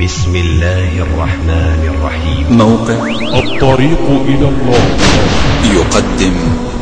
بسم الله الرحمن الرحيم. موقع الطريق إلى الله يقدم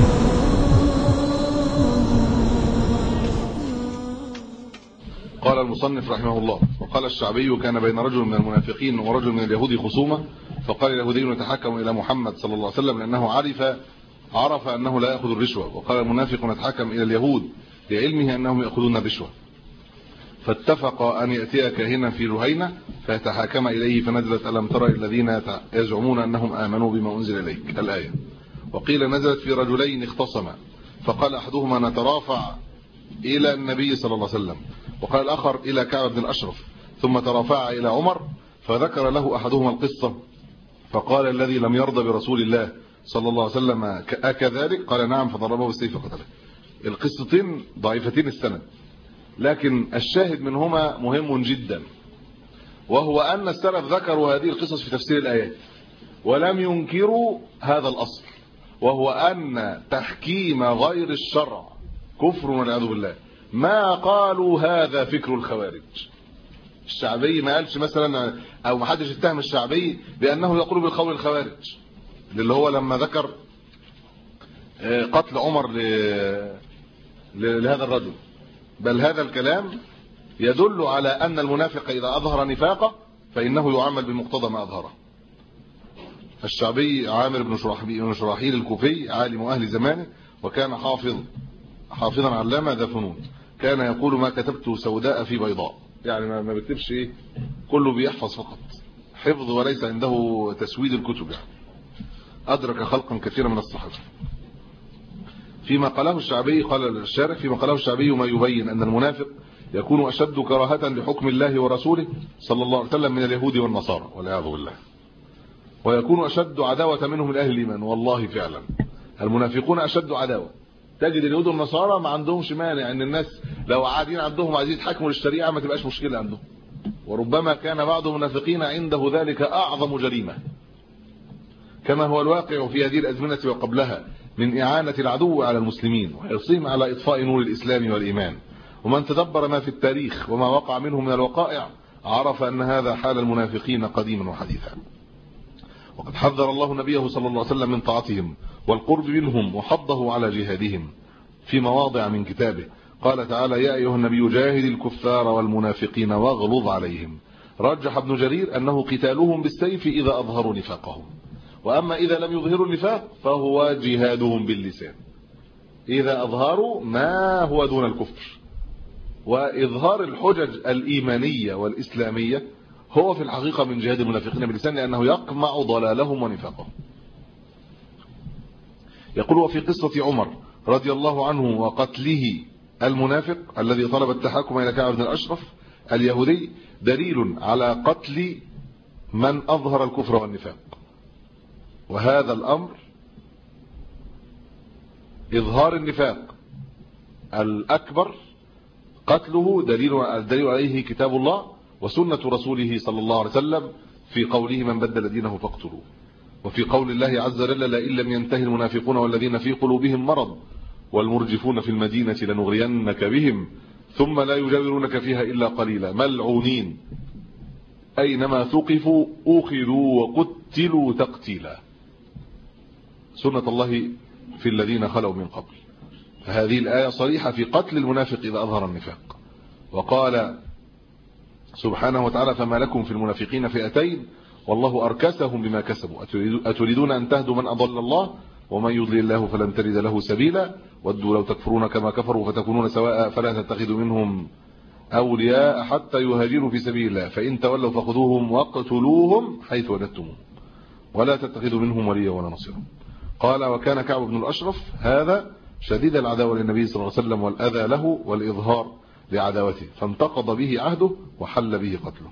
قال المصنف رحمه الله: وقال الشعبي: كان بين رجل من المنافقين ورجل من اليهود خصومة، فقال اليهودي: نتحكم إلى محمد صلى الله عليه وسلم لأنه عرف أنه لا يأخذ الرشوة، وقال المنافق: نتحكم إلى اليهود لعلمه أنهم يأخذون الرشوة. فاتفق أن يأتي كاهنا في جهينة فيتحاكم إليه، فنزلت: ألم تر الذين يزعمون أنهم آمنوا بما أنزل إليك، الآية. وقيل نزلت في رجلين اختصما، فقال أحدهما: نترافع إلى النبي صلى الله عليه وسلم، وقال الآخر: إلى كعب بن الأشرف، ثم ترافع إلى عمر، فذكر له أحدهما القصة، فقال الذي لم يرضى برسول الله صلى الله عليه وسلم: أكذلك؟ قال: نعم، فضربه بالسيف فقتله. القصتين ضعيفتين السند، لكن الشاهد منهما مهم جدا، وهو أن السلف ذكروا هذه القصص في تفسير الآيات ولم ينكروا هذا الأصل، وهو أن تحكيم غير الشرع كفر والعياذ بالله. ما قالوا هذا فكر الخوارج. الشعبي ما قالش مثلا، او ما حدش اتهم الشعبي بانه يقول بالقول الخوارج، اللي هو لما ذكر قتل عمر لهذا الرجل، بل هذا الكلام يدل على ان المنافق اذا اظهر نفاقه فانه يعامل بمقتضى ما اظهره. الشعبي عامر بن شراحيل الكوفي، عالم اهل زمانه، وكان حافظا علامه ذا فنون، كان يقول: ما كتبت سوداء في بيضاء، يعني ما بيكتبش ايه، كله بيحفظ فقط، حفظ وليس عنده تسويد الكتب، يعني ادرك خلقا كثيرا من الصحابه. فيما قاله الشعبي، قال الشارح: فيما قاله الشعبي ما يبين ان المنافق يكون اشد كراهه لحكم الله ورسوله صلى الله عليه وسلم من اليهود والنصارى والعياذ بالله، ويكون اشد عداوه منهم من اهل الايمان. والله فعلا المنافقون اشد عداوه. تجد اليهود والنصارى ما عندهمش مانع ان الناس لو قاعدين عندهم عايزين يتحكموا للشريعه ما تبقاش مشكله عندهم، وربما كان بعض المنافقين عنده ذلك اعظم جريمه، كما هو الواقع في هذه الازمنه وقبلها من اعانه العدو على المسلمين وحرصهم على اطفاء نور الاسلام والايمان. ومن تدبر ما في التاريخ وما وقع منه من الوقائع عرف ان هذا حال المنافقين قديما وحديثا. وقد حذر الله نبيه صلى الله عليه وسلم من طاعتهم والقرب منهم، وحضه على جهادهم في مواضع من كتابه. قال تعالى: يا ايها النبي جاهد الكفار والمنافقين واغلظ عليهم. رجح ابن جرير انه قتالهم بالسيف اذا اظهروا نفاقهم، واما اذا لم يظهروا النفاق فهو جهادهم باللسان اذا اظهروا ما هو دون الكفر. واظهار الحجج الايمانيه والاسلاميه هو في الحقيقه من جهاد المنافقين باللسان، لانه يقمع ضلالهم ونفاقهم. يقول: وفي قصة عمر رضي الله عنه وقتله المنافق الذي طلب التحاكم إلى كعب بن الأشرف اليهودي دليل على قتل من أظهر الكفر والنفاق. وهذا الأمر، إظهار النفاق الأكبر، قتله دليل عليه كتاب الله وسنة رسوله صلى الله عليه وسلم في قوله: من بدل دينه فاقتلوه. وفي قول الله عز وجل: لئن لم ينتهي المنافقون والذين في قلوبهم مرض والمرجفون في المدينة لنغرينك بهم ثم لا يجاورونك فيها إلا قليلا ملعونين أينما ثقفوا أخذوا وقتلوا تقتيلا. سنة الله في الذين خلوا من قبل. فهذه الآية صريحة في قتل المنافق إذا أظهر النفاق. وقال سبحانه وتعالى: فما لكم في المنافقين فئتين والله أركسهم بما كسبوا أتريدون أن تهدوا من أضل الله ومن يضلل الله فلن تجد له سبيلا ودوا لو تكفرون كما كفروا فتكونون سواء فلا تتخذوا منهم أولياء حتى يهاجروا في سبيل الله فإن تولوا فخذوهم واقتلوهم حيث وجدتموهم ولا تتخذوا منهم وليا ولا نصيرا. قال: وكان كعب بن الأشرف هذا شديد العداوة للنبي صلى الله عليه وسلم والأذى له والإظهار لعداوته، فانتقض به عهده وحل به قتله.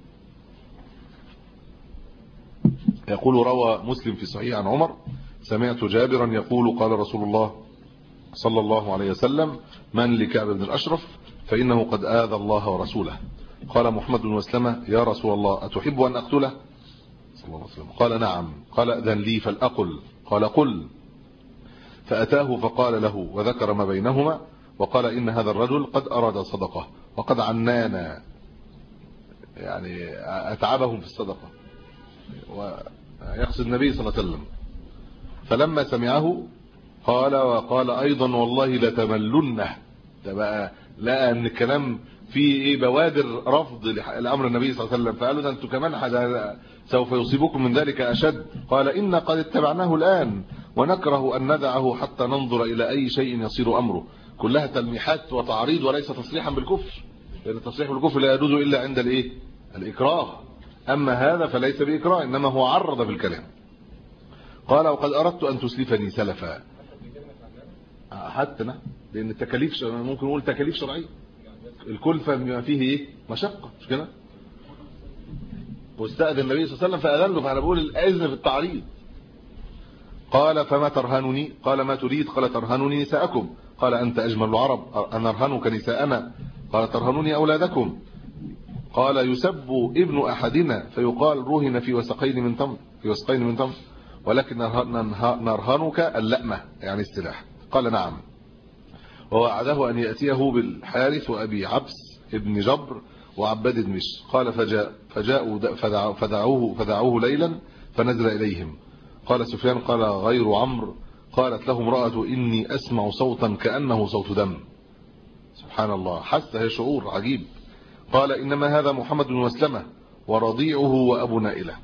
يقول: روى مسلم في صحيح عن عمر: سمعت جابرا يقول: قال رسول الله صلى الله عليه وسلم: من لكعب بن الأشرف فإنه قد آذى الله ورسوله. قال محمد بن مسلمة: يا رسول الله أتحب أن أقتله؟ صلى الله عليه وسلم قال: نعم. قال: أذن لي فلأقل. قال: قل. فأتاه فقال له وذكر ما بينهما، وقال: إن هذا الرجل قد أراد صدقه وقد عنانا يعني اتعبهم في الصدقه، ويقصد النبي صلى الله عليه وسلم. فلما سمعه وقال ايضا والله لتملنه. ده بقى لقى ان الكلام فيه ايه بوادر رفض لامر النبي صلى الله عليه وسلم، فقالوا ده انتم كمان سوف يصيبكم من ذلك اشد. قال ان قد اتبعناه الان ونكره ان ندعه حتى ننظر الى اي شيء يصير امره. كلها تلميحات وتعريض وليس تصريحا بالكفر، لان التصريح بالكفر لا يجوز الا عند الايه الاكراه، اما هذا فليس باكراه انما هو عرض بالكلام. قال وقد اردت ان تسلفني سلفا. حتى لان التكاليف ممكن نقول تكاليف شرعيه، الكلفه بما فيه ايه مشقه، مش كده؟ واستأذن النبي صلى الله عليه وسلم فأذن له، فانا بقول الاذن في التعريض. قال فما ترهنني؟ قال ما تريد؟ قال ترهنني نساءكم. قال انت اجمل العرب، انا ارهنك نساءنا. قال ترهنوني اولادكم. قال يسب ابن احدنا فيقال رهن في وسقين من تمر ولكن نرهنك اللأمة يعني السلاح. قال نعم. ووعده ان ياتيه بالحارث وابي عبس ابن جبر وعباد بن مش. قال فجاءوا فدعوه ليلا فنزل اليهم. قال سفيان قال غير عمرو قالت له امرأة اني اسمع صوتا كأنه صوت دم. سبحان الله، حس هي شعور عجيب. قال انما هذا محمد بن مسلمة ورضيعه وابو نائلة.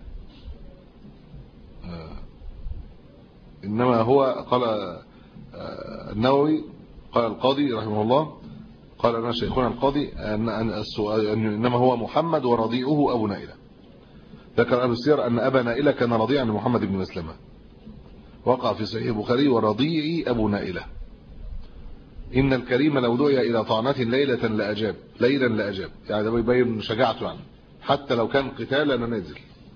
انما هو قال النووي قال القاضي رحمه الله قال لنا شيخنا القاضي ان انما هو محمد ورضيعه ابو نائلة. ذكر ابو السير ان ابا نائلة كان رضيعا لمحمد بن مسلمة، وقع في صحيح البخاري ورضيعي ابو نائلة. ان الكريم لو دعي الى طعنة ليلا لاجاب يعني ده بيبين شجاعته، يعني حتى لو كان قتال انا نازل.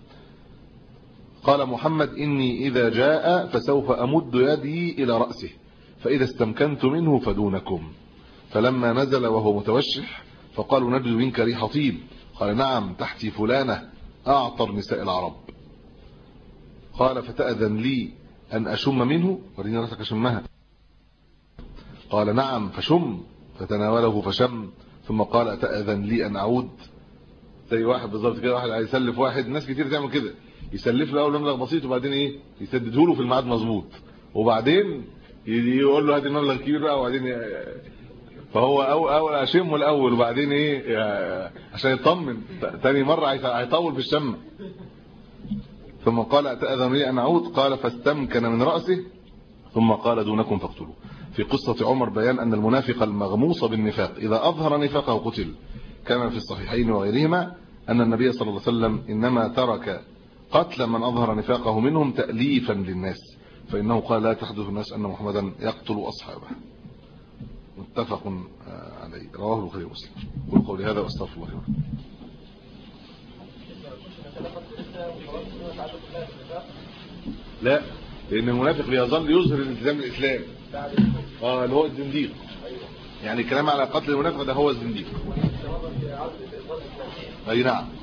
قال محمد اني اذا جاء فسوف امد يدي الى رأسه فاذا استمكنت منه فدونكم. فلما نزل وهو متوشح فقالوا نجد منك ريح طيب. قال نعم تحتي فلانة اعطر نساء العرب. قال فتأذن لي ان اشم منه؟ وريني رأسك اشمها. قال نعم فشم. فتناوله فشم ثم قال اتأذن لي ان اعود؟ زي واحد بالظبط كده، واحد هيسلف واحد، ناس كتير تعمل كده، يسلف له اول مبلغ بسيط وبعدين ايه يسدده له في الميعاد مظبوط، وبعدين يقول له هات المبلغ الكبير بقى، وبعدين فهو اول اشمه الاول وبعدين ايه عشان يطمن، ثاني مره هيطول في الشم. ثم قال اتأذن لي ان اعود؟ قال فاستمكن من رأسه ثم قال دونكم فاقتلوا. في قصة عمر بيان ان المنافق المغموص بالنفاق اذا اظهر نفاقه قتل، كما في الصحيحين وغيرهما ان النبي صلى الله عليه وسلم انما ترك قتل من اظهر نفاقه منهم تأليفا للناس، فانه قال لا تحدث الناس ان محمدا يقتل اصحابه. متفق عليه، رواه البخاري ومسلم. قولي هذا واستغفر الله. لا، لان المنافق بيظل يظهر الالتزام الاسلام اللي هو الزنديق، يعني الكلام على قتل المنافق ده هو الزنديق. اي نعم.